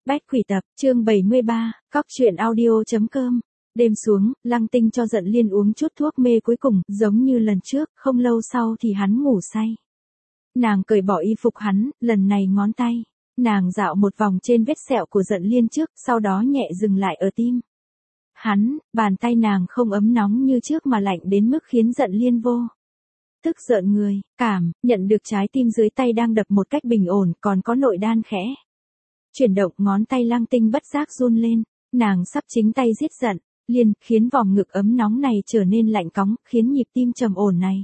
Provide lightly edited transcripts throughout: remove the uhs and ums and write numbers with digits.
Bách Quỷ Tập, chương 73, Cóc truyện audio.com. Đêm xuống, Lăng Tinh cho Dận Liên uống chút thuốc mê cuối cùng, giống như lần trước, không lâu sau thì hắn ngủ say. Nàng cởi bỏ y phục hắn, lần này ngón tay. Nàng dạo một vòng trên vết sẹo của Dận Liên trước, sau đó nhẹ dừng lại ở tim. Hắn, bàn tay nàng không ấm nóng như trước mà lạnh đến mức khiến Dận Liên vô tức giận người, nhận được trái tim dưới tay đang đập một cách bình ổn, còn có nội đan khẽ chuyển động, ngón tay Lăng Tinh bất giác run lên, nàng sắp chính tay giết Dận Liên, khiến vòng ngực ấm nóng này trở nên lạnh cóng, khiến nhịp tim trầm ổn này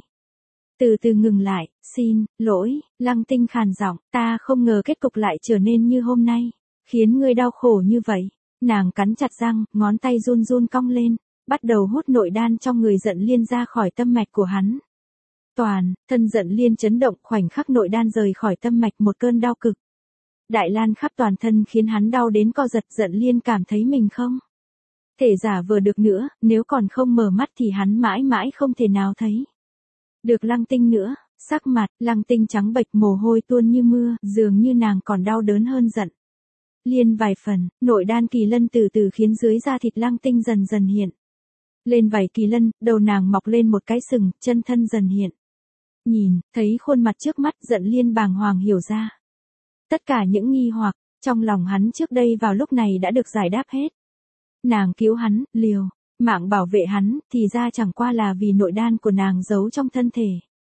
từ từ ngừng lại. Xin lỗi, Lăng Tinh khàn giọng, ta không ngờ kết cục lại trở nên như hôm nay, khiến ngươi đau khổ như vậy. Nàng cắn chặt răng, ngón tay run run cong lên, bắt đầu hút nội đan trong người Dận Liên ra khỏi tâm mạch của hắn. Toàn thân Dận Liên chấn động, khoảnh khắc nội đan rời khỏi tâm mạch, một cơn đau cực đại lan khắp toàn thân khiến hắn đau đến co giật. Dận Liên cảm thấy mình không thể giả vờ được nữa, nếu còn không mở mắt thì hắn mãi mãi không thể nào thấy được Lăng Tinh nữa. Sắc mặt Lăng Tinh trắng bệch, mồ hôi tuôn như mưa, dường như nàng còn đau đớn hơn Dận Liên vài phần. Nội đan kỳ lân từ từ khiến dưới da thịt Lăng Tinh dần dần hiện lên vảy kỳ lân, đầu nàng mọc lên một cái sừng, chân thân dần hiện. Nhìn thấy khuôn mặt trước mắt, Dận Liên bàng hoàng hiểu ra tất cả những nghi hoặc trong lòng hắn trước đây vào lúc này đã được giải đáp hết. Nàng cứu hắn, liều mạng bảo vệ hắn, thì ra chẳng qua là vì nội đan của nàng giấu trong thân thể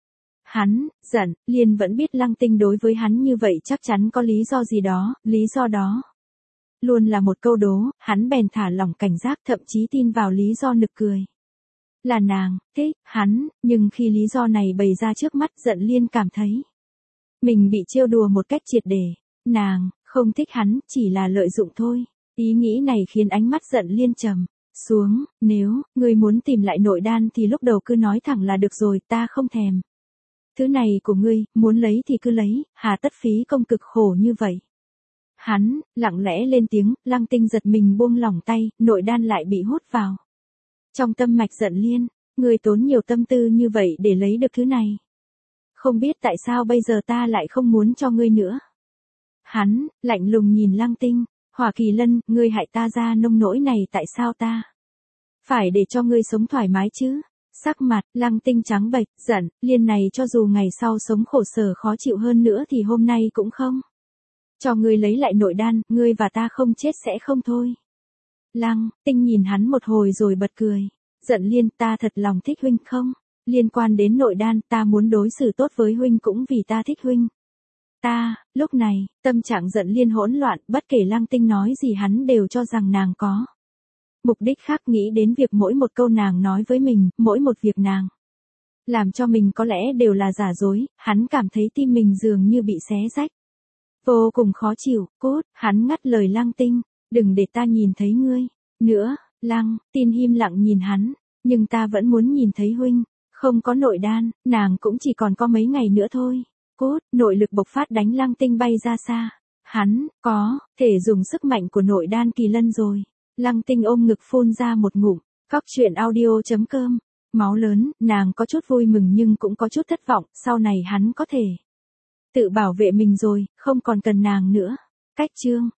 hắn. Dận Liên vẫn biết Lăng Tinh đối với hắn như vậy chắc chắn có lý do gì đó, lý do đó luôn là một câu đố, hắn bèn thả lỏng cảnh giác, thậm chí tin vào lý do nực cười là nàng thích hắn. Nhưng khi lý do này bày ra trước mắt, Dận Liên cảm thấy mình bị trêu đùa một cách triệt để. Nàng không thích hắn, chỉ là lợi dụng thôi. Ý nghĩ này khiến ánh mắt Dận Liên trầm xuống. Nếu ngươi muốn tìm lại nội đan thì lúc đầu cứ nói thẳng là được rồi, ta không thèm thứ này của ngươi, muốn lấy thì cứ lấy, hà tất phí công cực khổ như vậy. Hắn lặng lẽ lên tiếng. Lăng Tinh giật mình buông lỏng tay, nội đan lại bị hút vào trong tâm mạch. Dận Liên, ngươi tốn nhiều tâm tư như vậy để lấy được thứ này, không biết tại sao bây giờ ta lại không muốn cho ngươi nữa. Hắn lạnh lùng nhìn Lăng Tinh. Hỏa Kỳ Lân, ngươi hại ta ra nông nỗi này, tại sao ta phải để cho ngươi sống thoải mái chứ? Sắc mặt Lăng Tinh trắng bệch. Dận Liên này cho dù ngày sau sống khổ sở khó chịu hơn nữa thì hôm nay cũng không cho ngươi lấy lại nội đan, ngươi và ta không chết sẽ không thôi. Lăng Tinh nhìn hắn một hồi rồi bật cười. Dận Liên, ta thật lòng thích huynh, không liên quan đến nội đan, ta muốn đối xử tốt với huynh cũng vì ta thích huynh. Lúc này, tâm trạng Dận Liên hỗn loạn, bất kể Lăng Tinh nói gì hắn đều cho rằng nàng có mục đích khác, nghĩ đến việc mỗi một câu nàng nói với mình, mỗi một việc nàng làm cho mình có lẽ đều là giả dối. Hắn cảm thấy tim mình dường như bị xé rách, vô cùng khó chịu. Cút, hắn ngắt lời Lăng Tinh, đừng để ta nhìn thấy ngươi nữa. Lăng Tinh im lặng nhìn hắn, nhưng ta vẫn muốn nhìn thấy huynh. Không có nội đan, nàng cũng chỉ còn có mấy ngày nữa thôi. Cút, nội lực bộc phát đánh Lăng Tinh bay ra xa. Hắn có thể dùng sức mạnh của nội đan kỳ lân rồi. Lăng Tinh ôm ngực phun ra một ngụm. Cóc truyện audio.com. Máu lớn, nàng có chút vui mừng nhưng cũng có chút thất vọng, sau này hắn có thể tự bảo vệ mình rồi, không còn cần nàng nữa. Cách chương